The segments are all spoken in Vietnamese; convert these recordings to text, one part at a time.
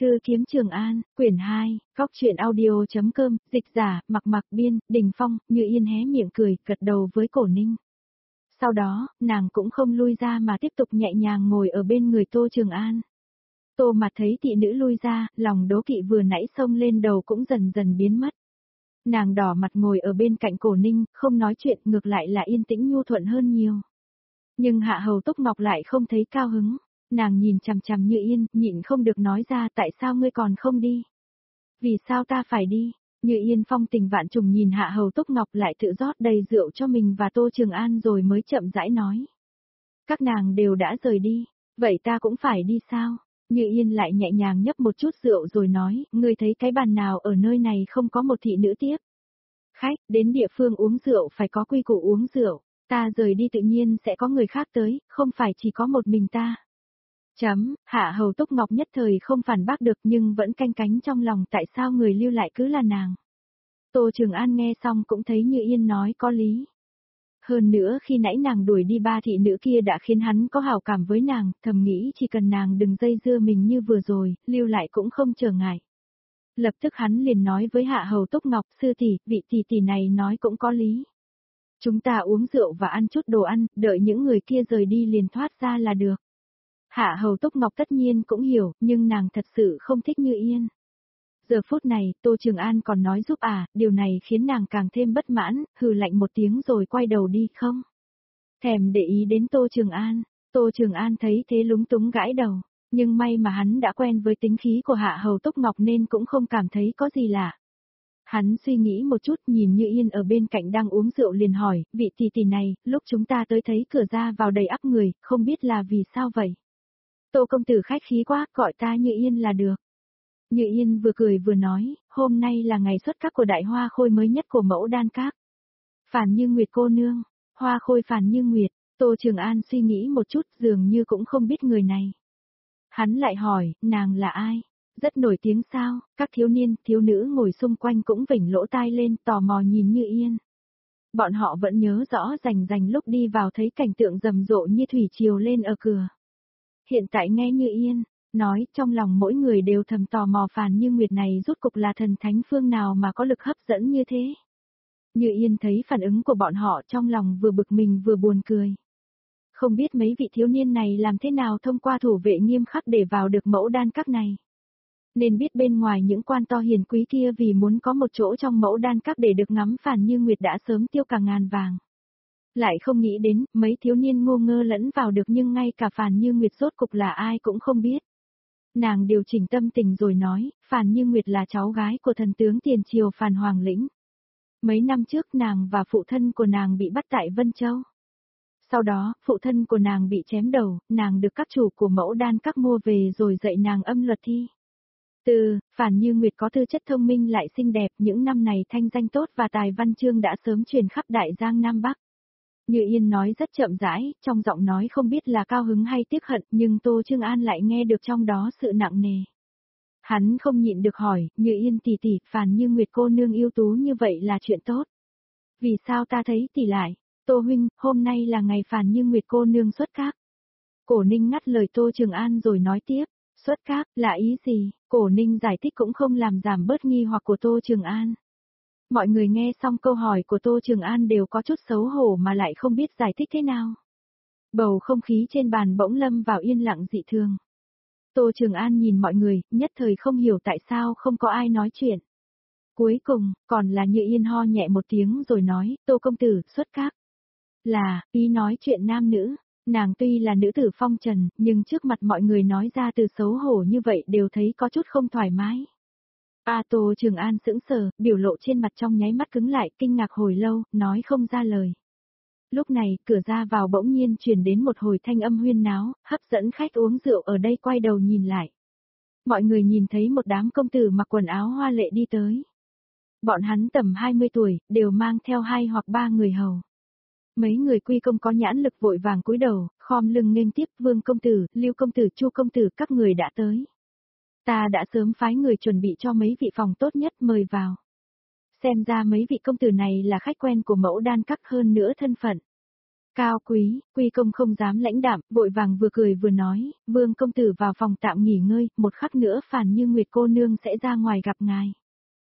Thư kiếm Trường An, quyển 2, góc truyện audio.com, dịch giả, mặc biên, Đình Phong, Như Yên hé miệng cười, gật đầu với Cổ Ninh. Sau đó, nàng cũng không lui ra mà tiếp tục nhẹ nhàng ngồi ở bên người Tô Trường An. Tô Mặt thấy thị nữ lui ra, lòng đố kỵ vừa nãy xông lên đầu cũng dần dần biến mất. Nàng đỏ mặt ngồi ở bên cạnh Cổ Ninh, không nói chuyện, ngược lại là yên tĩnh nhu thuận hơn nhiều. Nhưng Hạ Hầu Túc Ngọc lại không thấy cao hứng. Nàng nhìn chằm chằm Như Yên, nhịn không được nói ra tại sao ngươi còn không đi. Vì sao ta phải đi? Như Yên phong tình vạn trùng nhìn Hạ Hầu Túc Ngọc lại tự rót đầy rượu cho mình và Tô Trường An rồi mới chậm rãi nói. Các nàng đều đã rời đi, vậy ta cũng phải đi sao? Như Yên lại nhẹ nhàng nhấp một chút rượu rồi nói, ngươi thấy cái bàn nào ở nơi này không có một thị nữ tiếp? Khách, đến địa phương uống rượu phải có quy củ uống rượu, ta rời đi tự nhiên sẽ có người khác tới, không phải chỉ có một mình ta. Hạ Hầu Túc Ngọc nhất thời không phản bác được nhưng vẫn canh cánh trong lòng tại sao người lưu lại cứ là nàng. Tô Trường An nghe xong cũng thấy Như Yên nói có lý. Hơn nữa khi nãy nàng đuổi đi ba thị nữ kia đã khiến hắn có hảo cảm với nàng, thầm nghĩ chỉ cần nàng đừng dây dưa mình như vừa rồi, lưu lại cũng không trở ngại. Lập tức hắn liền nói với Hạ Hầu Túc Ngọc, sư tỷ, vị tỷ tỷ này nói cũng có lý. Chúng ta uống rượu và ăn chút đồ ăn, đợi những người kia rời đi liền thoát ra là được. Hạ Hầu Túc Ngọc tất nhiên cũng hiểu, nhưng nàng thật sự không thích Như Yên. Giờ phút này, Tô Trường An còn nói giúp điều này khiến nàng càng thêm bất mãn, hừ lạnh một tiếng rồi quay đầu đi không. Thèm để ý đến Tô Trường An thấy thế lúng túng gãi đầu, nhưng may mà hắn đã quen với tính khí của Hạ Hầu Túc Ngọc nên cũng không cảm thấy có gì lạ. Hắn suy nghĩ một chút nhìn Như Yên ở bên cạnh đang uống rượu liền hỏi, vị tỷ tỷ này, lúc chúng ta tới thấy cửa ra vào đầy ắp người, không biết là vì sao vậy? Tô công tử khách khí quá, gọi ta Như Yên là được. Như Yên vừa cười vừa nói, hôm nay là ngày xuất các của đại hoa khôi mới nhất của mẫu đan các. Phản Như Nguyệt cô nương, hoa khôi Phản Như Nguyệt, Tô Trường An suy nghĩ một chút dường như cũng không biết người này. Hắn lại hỏi, nàng là ai? Rất nổi tiếng sao? Các thiếu niên, thiếu nữ ngồi xung quanh cũng vểnh lỗ tai lên tò mò nhìn Như Yên. Bọn họ vẫn nhớ rõ rành lúc đi vào thấy cảnh tượng rầm rộ như thủy triều lên ở cửa. Hiện tại nghe Như Yên nói, trong lòng mỗi người đều thầm tò mò Phàn Như Nguyệt này rốt cục là thần thánh phương nào mà có lực hấp dẫn như thế. Như Yên thấy phản ứng của bọn họ trong lòng vừa bực mình vừa buồn cười. Không biết mấy vị thiếu niên này làm thế nào thông qua thủ vệ nghiêm khắc để vào được mẫu đan các này. Nên biết bên ngoài những quan to hiền quý kia vì muốn có một chỗ trong mẫu đan các để được ngắm Phàn Như Nguyệt đã sớm tiêu cả ngàn vàng. Lại không nghĩ đến, mấy thiếu niên ngô ngơ lẫn vào được nhưng ngay cả Phàn Như Nguyệt rốt cục là ai cũng không biết. Nàng điều chỉnh tâm tình rồi nói, Phàn Như Nguyệt là cháu gái của thần tướng tiền triều Phàn Hoàng Lĩnh. Mấy năm trước nàng và phụ thân của nàng bị bắt tại Vân Châu. Sau đó, phụ thân của nàng bị chém đầu, nàng được các chủ của mẫu đan các mua về rồi dạy nàng âm luật thi. Phàn Như Nguyệt có tư chất thông minh lại xinh đẹp, những năm này thanh danh tốt và tài văn chương đã sớm truyền khắp Đại Giang Nam Bắc. Như Yên nói rất chậm rãi, trong giọng nói không biết là cao hứng hay tiếc hận, nhưng Tô Trường An lại nghe được trong đó sự nặng nề. Hắn không nhịn được hỏi, Như Yên tỷ tỷ, Phàn Như Nguyệt cô nương ưu tú như vậy là chuyện tốt. Vì sao ta thấy tỷ lại? Tô huynh, hôm nay là ngày Phàn Như Nguyệt cô nương xuất các. Cổ Ninh ngắt lời Tô Trường An rồi nói tiếp, xuất các, là ý gì? Cổ Ninh giải thích cũng không làm giảm bớt nghi hoặc của Tô Trường An. Mọi người nghe xong câu hỏi của Tô Trường An đều có chút xấu hổ mà lại không biết giải thích thế nào. Bầu không khí trên bàn bỗng lâm vào yên lặng dị thường. Tô Trường An nhìn mọi người, nhất thời không hiểu tại sao không có ai nói chuyện. Cuối cùng, còn là Như Yên ho nhẹ một tiếng rồi nói, Tô công tử, xuất các. Là, ý nói chuyện nam nữ, nàng tuy là nữ tử phong trần, nhưng trước mặt mọi người nói ra từ xấu hổ như vậy đều thấy có chút không thoải mái. Tô Trường An sững sờ, biểu lộ trên mặt trong nháy mắt cứng lại, kinh ngạc hồi lâu, nói không ra lời. Lúc này, cửa ra vào bỗng nhiên truyền đến một hồi thanh âm huyên náo, hấp dẫn khách uống rượu ở đây quay đầu nhìn lại. Mọi người nhìn thấy một đám công tử mặc quần áo hoa lệ đi tới. Bọn hắn tầm 20 tuổi, đều mang theo 2 hoặc 3 người hầu. Mấy người quy công có nhãn lực vội vàng cúi đầu, khom lưng nghênh tiếp Vương công tử, Lưu công tử, Chu công tử, các người đã tới. Ta đã sớm phái người chuẩn bị cho mấy vị phòng tốt nhất mời vào. Xem ra mấy vị công tử này là khách quen của mẫu đan các hơn nữa thân phận. Cao quý, Quy công không dám lãnh đạm, vội vàng vừa cười vừa nói, Vương công tử vào phòng tạm nghỉ ngơi, một khắc nữa Phàn Như Nguyệt cô nương sẽ ra ngoài gặp ngài.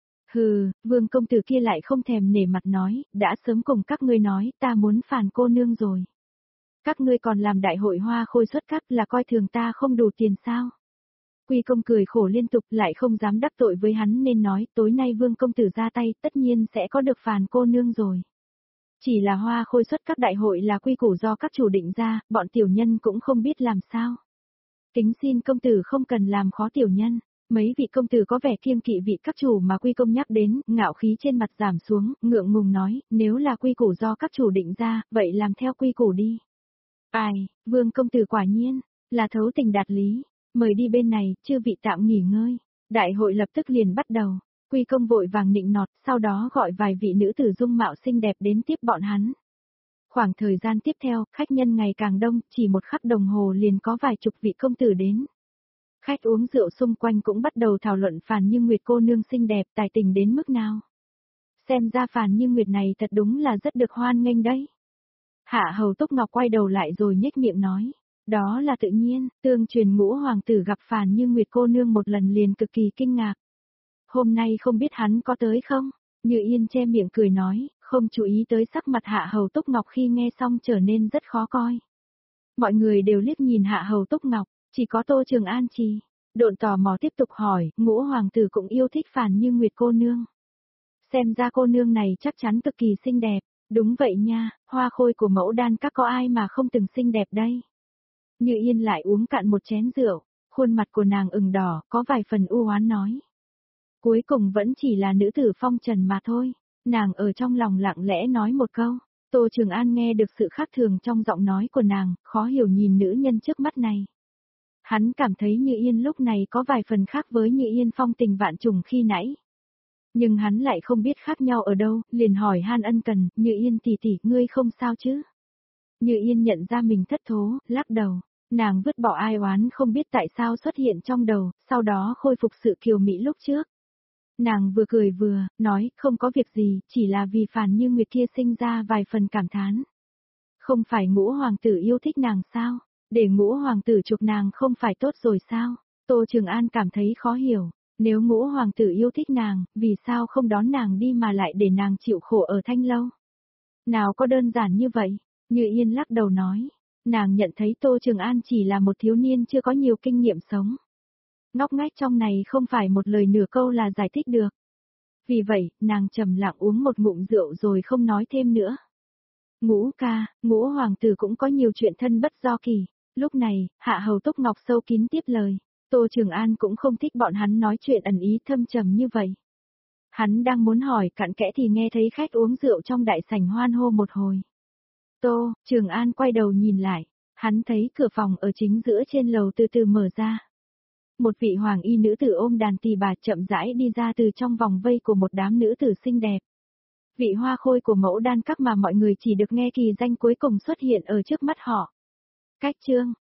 Hừ, Vương công tử kia lại không thèm nể mặt nói, đã sớm cùng các ngươi nói, ta muốn Phàn cô nương rồi. Các ngươi còn làm đại hội hoa khôi xuất cấp là coi thường ta không đủ tiền sao? Quy công cười khổ liên tục lại không dám đắc tội với hắn nên nói tối nay Vương công tử ra tay tất nhiên sẽ có được Phàn cô nương rồi. Chỉ là hoa khôi xuất các đại hội là quy củ do các chủ định ra, bọn tiểu nhân cũng không biết làm sao. Kính xin công tử không cần làm khó tiểu nhân. Mấy vị công tử có vẻ kiêng kỵ vị các chủ mà quy công nhắc đến, ngạo khí trên mặt giảm xuống, ngượng ngùng nói, nếu là quy củ do các chủ định ra, vậy làm theo quy củ đi. Ai, Vương công tử quả nhiên, là thấu tình đạt lý, mời đi bên này, chư vị tạm nghỉ ngơi. Đại hội lập tức liền bắt đầu, Quy công vội vàng nịnh nọt, sau đó gọi vài vị nữ tử dung mạo xinh đẹp đến tiếp bọn hắn. Khoảng thời gian tiếp theo, khách nhân ngày càng đông, chỉ một khắc đồng hồ liền có vài chục vị công tử đến. Khách uống rượu xung quanh cũng bắt đầu thảo luận Phàn Như Nguyệt cô nương xinh đẹp tài tình đến mức nào. Xem ra Phàn Như Nguyệt này thật đúng là rất được hoan nghênh đấy. Hạ hầu Túc Ngọc quay đầu lại rồi nhếch miệng nói. Đó là tự nhiên, tương truyền Ngũ hoàng tử gặp Phàn Như Nguyệt cô nương một lần liền cực kỳ kinh ngạc. Hôm nay không biết hắn có tới không? Như Yên che miệng cười nói, không chú ý tới sắc mặt Hạ hầu Túc Ngọc khi nghe xong trở nên rất khó coi. Mọi người đều liếc nhìn Hạ hầu Túc Ngọc, chỉ có Tô Trường An trì. Độn tò mò tiếp tục hỏi, Ngũ hoàng tử cũng yêu thích Phàn Như Nguyệt cô nương. Xem ra cô nương này chắc chắn cực kỳ xinh đẹp. Đúng vậy nha, hoa khôi của mẫu đan các có ai mà không từng xinh đẹp đây. Như Yên lại uống cạn một chén rượu, khuôn mặt của nàng ửng đỏ, có vài phần u oán nói. Cuối cùng vẫn chỉ là nữ tử phong trần mà thôi, nàng ở trong lòng lặng lẽ nói một câu. Tô Trường An nghe được sự khác thường trong giọng nói của nàng, khó hiểu nhìn nữ nhân trước mắt này. Hắn cảm thấy Như Yên lúc này có vài phần khác với Như Yên phong tình vạn trùng khi nãy. Nhưng hắn lại không biết khác nhau ở đâu, liền hỏi han ân cần, Như Yên tỷ tỷ, ngươi không sao chứ? Như Yên nhận ra mình thất thố, lắc đầu, nàng vứt bỏ ai oán không biết tại sao xuất hiện trong đầu, sau đó khôi phục sự kiều mỹ lúc trước. Nàng vừa cười vừa, nói, không có việc gì, chỉ là vì Phàn Như Nguyệt kia sinh ra vài phần cảm thán. Không phải Ngũ hoàng tử yêu thích nàng sao? Để Ngũ hoàng tử chụp nàng không phải tốt rồi sao? Tô Trường An cảm thấy khó hiểu. Nếu Ngũ hoàng tử yêu thích nàng, vì sao không đón nàng đi mà lại để nàng chịu khổ ở Thanh Lâu? Nào có đơn giản như vậy? Như Yên lắc đầu nói. Nàng nhận thấy Tô Trường An chỉ là một thiếu niên chưa có nhiều kinh nghiệm sống. Ngóc ngách trong này không phải một lời nửa câu là giải thích được. Vì vậy, nàng trầm lặng uống một ngụm rượu rồi không nói thêm nữa. Ngũ ca, Ngũ hoàng tử cũng có nhiều chuyện thân bất do kỳ. Lúc này, Hạ hầu Túc Ngọc sâu kín tiếp lời. Tô Trường An cũng không thích bọn hắn nói chuyện ẩn ý thâm trầm như vậy. Hắn đang muốn hỏi cặn kẽ thì nghe thấy khách uống rượu trong đại sảnh hoan hô một hồi. Tô Trường An quay đầu nhìn lại, hắn thấy cửa phòng ở chính giữa trên lầu từ từ mở ra. Một vị hoàng y nữ tử ôm đàn tỳ bà chậm rãi đi ra từ trong vòng vây của một đám nữ tử xinh đẹp. Vị hoa khôi của mẫu đan các mà mọi người chỉ được nghe kỳ danh cuối cùng xuất hiện ở trước mắt họ. Cách chương